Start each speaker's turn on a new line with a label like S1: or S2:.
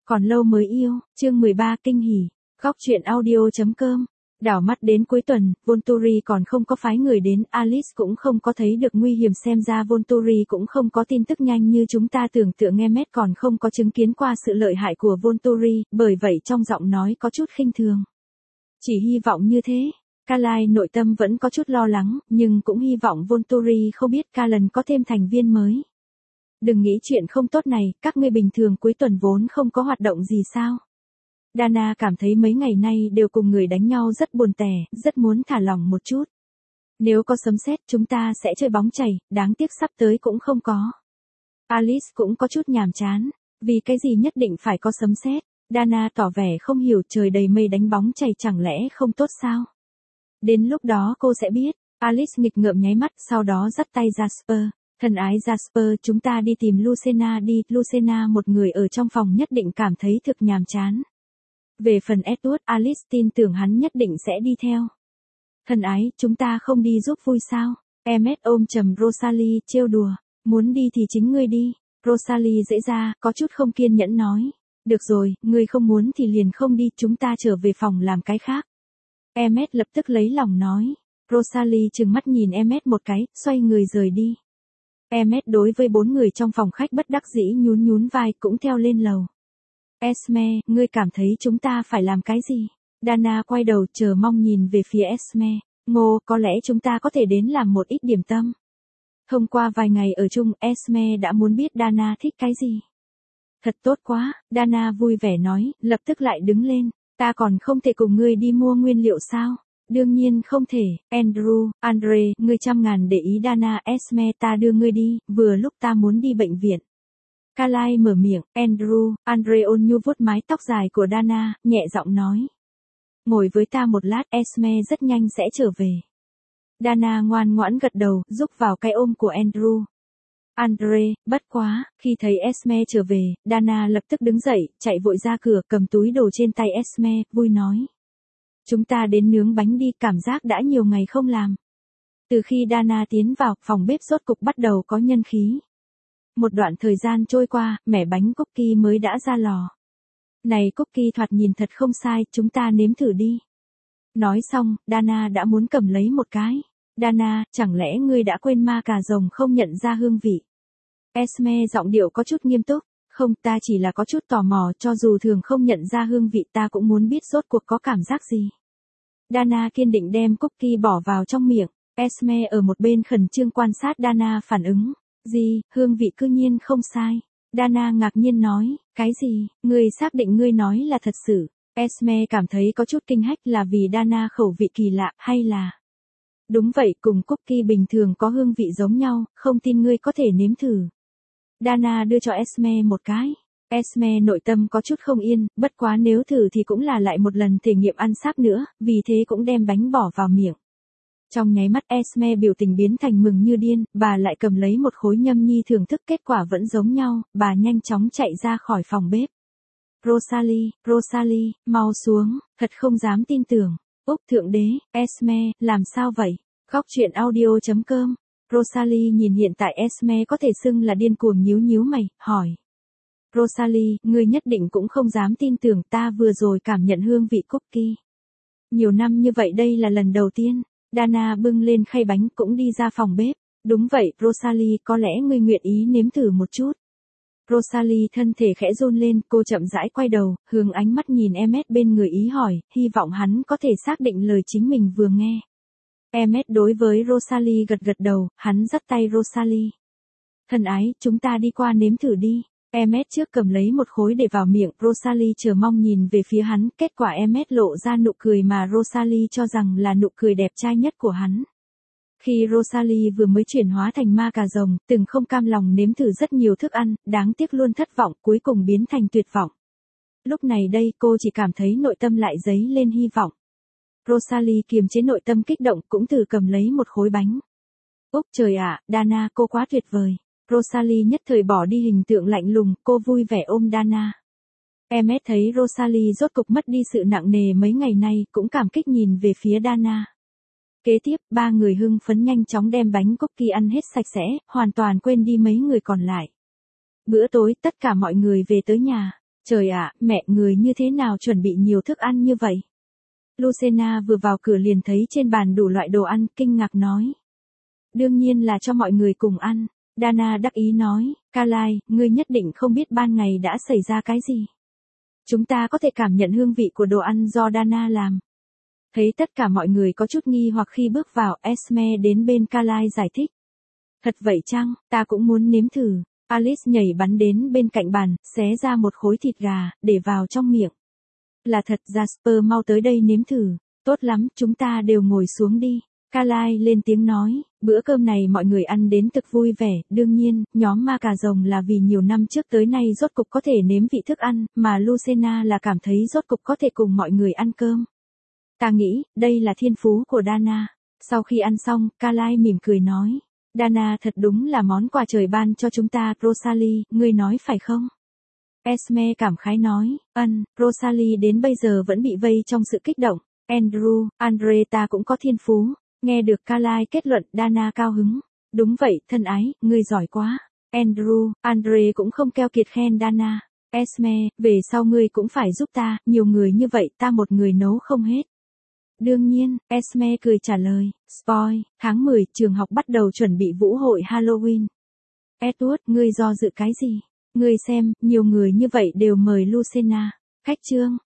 S1: Còn lâu mới yêu, chương 13 kinh hỉ, góc truyện audio.com. Đảo mắt đến cuối tuần, Volturi còn không có phái người đến, Alice cũng không có thấy được nguy hiểm, xem ra Volturi cũng không có tin tức nhanh như chúng ta tưởng tượng, Emmet còn không có chứng kiến qua sự lợi hại của Volturi, bởi vậy trong giọng nói có chút khinh thường. Chỉ hy vọng như thế. Carly nội tâm vẫn có chút lo lắng, nhưng cũng hy vọng Volturi không biết Callan có thêm thành viên mới. Đừng nghĩ chuyện không tốt này, các ngươi bình thường cuối tuần vốn không có hoạt động gì sao? Dana cảm thấy mấy ngày nay đều cùng người đánh nhau rất buồn tẻ, rất muốn thả lỏng một chút. Nếu có sấm sét chúng ta sẽ chơi bóng chày, đáng tiếc sắp tới cũng không có. Alice cũng có chút nhàm chán, vì cái gì nhất định phải có sấm sét? Dana tỏ vẻ không hiểu, trời đầy mây đánh bóng chày chẳng lẽ không tốt sao? Đến lúc đó cô sẽ biết. Alice nghịch ngợm nháy mắt, sau đó dắt tay Jasper. Thân ái Jasper, chúng ta đi tìm Lucena đi. Lucena một người ở trong phòng nhất định cảm thấy thực nhàm chán. Về phần Edward, Alice tin tưởng hắn nhất định sẽ đi theo. Thân ái, chúng ta không đi giúp vui sao? Emmet ôm chầm Rosalie, trêu đùa. Muốn đi thì chính ngươi đi. Rosalie dễ ra, có chút không kiên nhẫn nói. Được rồi, ngươi không muốn thì liền không đi, chúng ta trở về phòng làm cái khác. Emmet lập tức lấy lòng nói. Rosalie trừng mắt nhìn Emmet một cái, xoay người rời đi. Emmet đối với 4 người trong phòng khách bất đắc dĩ nhún nhún vai, cũng theo lên lầu. Esme, ngươi cảm thấy chúng ta phải làm cái gì? Dana quay đầu chờ mong nhìn về phía Esme. Ngô, có lẽ chúng ta có thể đến làm một ít điểm tâm. Thông qua vài ngày ở chung, Esme đã muốn biết Dana thích cái gì. Thật tốt quá, Dana vui vẻ nói, lập tức lại đứng lên. Ta còn không thể cùng ngươi đi mua nguyên liệu sao? Đương nhiên không thể, Andre, ngươi trăm ngàn để ý Dana. Esme, ta đưa ngươi đi, vừa lúc ta muốn đi bệnh viện. Carly mở miệng, Andre ôn nhu vuốt mái tóc dài của Dana, nhẹ giọng nói. Ngồi với ta một lát, Esme rất nhanh sẽ trở về. Dana ngoan ngoãn gật đầu, rúc vào cái ôm của Andre, bất quá, khi thấy Esme trở về, Dana lập tức đứng dậy, chạy vội ra cửa, cầm túi đồ trên tay Esme, vui nói. Chúng ta đến nướng bánh đi, cảm giác đã nhiều ngày không làm. Từ khi Dana tiến vào, phòng bếp rốt cục bắt đầu có nhân khí. Một đoạn thời gian trôi qua, mẻ bánh cookie mới đã ra lò. Này cookie thoạt nhìn thật không sai, chúng ta nếm thử đi. Nói xong, Dana đã muốn cầm lấy một cái. Dana, chẳng lẽ ngươi đã quên ma cà rồng không nhận ra hương vị? Esme giọng điệu có chút nghiêm túc. Không, ta chỉ là có chút tò mò, cho dù thường không nhận ra hương vị ta cũng muốn biết rốt cuộc có cảm giác gì. Dana kiên định đem cookie bỏ vào trong miệng. Esme ở một bên khẩn trương quan sát Dana phản ứng. Gì, hương vị cư nhiên không sai. Dana ngạc nhiên nói, cái gì, ngươi xác định ngươi nói là thật sự. Esme cảm thấy có chút kinh hách, là vì Dana khẩu vị kỳ lạ, hay là... Đúng vậy, cùng cookie bình thường có hương vị giống nhau, không tin ngươi có thể nếm thử. Dana đưa cho Esme một cái. Esme nội tâm có chút không yên, bất quá nếu thử thì cũng là lại một lần thể nghiệm ăn xác nữa, vì thế cũng đem bánh bỏ vào miệng. Trong nháy mắt Esme biểu tình biến thành mừng như điên, bà lại cầm lấy một khối nhâm nhi thưởng thức, kết quả vẫn giống nhau, bà nhanh chóng chạy ra khỏi phòng bếp. Rosalie, mau xuống, thật không dám tin tưởng. Úc thượng đế, Esme, làm sao vậy? Góc truyện audio.com. Rosalie nhìn hiện tại Esme có thể xưng là điên cuồng, nhíu nhíu mày, hỏi. Rosalie, ngươi nhất định cũng không dám tin tưởng, ta vừa rồi cảm nhận hương vị cookie. Nhiều năm như vậy đây là lần đầu tiên. Dana bưng lên khay bánh cũng đi ra phòng bếp. Đúng vậy, Rosalie, có lẽ ngươi nguyện ý nếm thử một chút. Rosalie thân thể khẽ run lên, cô chậm rãi quay đầu, hướng ánh mắt nhìn Emmet bên người ý hỏi, hy vọng hắn có thể xác định lời chính mình vừa nghe. Emmet đối với Rosalie gật gật đầu, hắn dắt tay Rosalie. Thân ái, chúng ta đi qua nếm thử đi. Emmet trước cầm lấy một khối để vào miệng, Rosalie chờ mong nhìn về phía hắn, kết quả Emmet lộ ra nụ cười mà Rosalie cho rằng là nụ cười đẹp trai nhất của hắn. Khi Rosalie vừa mới chuyển hóa thành ma cà rồng, từng không cam lòng nếm thử rất nhiều thức ăn, đáng tiếc luôn thất vọng, cuối cùng biến thành tuyệt vọng. Lúc này đây cô chỉ cảm thấy nội tâm lại dấy lên hy vọng. Rosalie kiềm chế nội tâm kích động, cũng thử cầm lấy một khối bánh. Úc trời ạ, Dana, cô quá tuyệt vời. Rosalie nhất thời bỏ đi hình tượng lạnh lùng, cô vui vẻ ôm Dana. Emmet thấy Rosalie rốt cục mất đi sự nặng nề mấy ngày nay, cũng cảm kích nhìn về phía Dana. Kế tiếp, 3 người hưng phấn nhanh chóng đem bánh cookie ăn hết sạch sẽ, hoàn toàn quên đi mấy người còn lại. Bữa tối, tất cả mọi người về tới nhà. Trời ạ, mẹ người như thế nào chuẩn bị nhiều thức ăn như vậy? Lucena vừa vào cửa liền thấy trên bàn đủ loại đồ ăn, kinh ngạc nói. Đương nhiên là cho mọi người cùng ăn. Dana đắc ý nói, Carly, ngươi nhất định không biết ban ngày đã xảy ra cái gì. Chúng ta có thể cảm nhận hương vị của đồ ăn do Dana làm. Thấy tất cả mọi người có chút nghi hoặc khi bước vào, Esme đến bên Carly giải thích. Thật vậy chăng, ta cũng muốn nếm thử. Alice nhảy bắn đến bên cạnh bàn, xé ra một khối thịt gà, để vào trong miệng. Là thật, Jasper mau tới đây nếm thử. Tốt lắm, chúng ta đều ngồi xuống đi. Carly lên tiếng nói, bữa cơm này mọi người ăn đến thực vui vẻ, đương nhiên, nhóm ma cà rồng là vì nhiều năm trước tới nay rốt cục có thể nếm vị thức ăn, mà Lucena là cảm thấy rốt cục có thể cùng mọi người ăn cơm. Ta nghĩ, đây là thiên phú của Dana. Sau khi ăn xong, Carly mỉm cười nói, Dana thật đúng là món quà trời ban cho chúng ta, Rosalie, ngươi nói phải không? Esme cảm khái nói, Rosalie đến bây giờ vẫn bị vây trong sự kích động. Andrew, Andre ta cũng có thiên phú. Nghe được Carly kết luận, Dana cao hứng. Đúng vậy, thân ái, ngươi giỏi quá. Andrew, Andre cũng không keo kiệt khen Dana. Esme, về sau ngươi cũng phải giúp ta, nhiều người như vậy ta một người nấu không hết. Đương nhiên, Esme cười trả lời, spoil, tháng 10, trường học bắt đầu chuẩn bị vũ hội Halloween. Edward, ngươi do dự cái gì? Ngươi xem, nhiều người như vậy đều mời Lucena. Khách trương,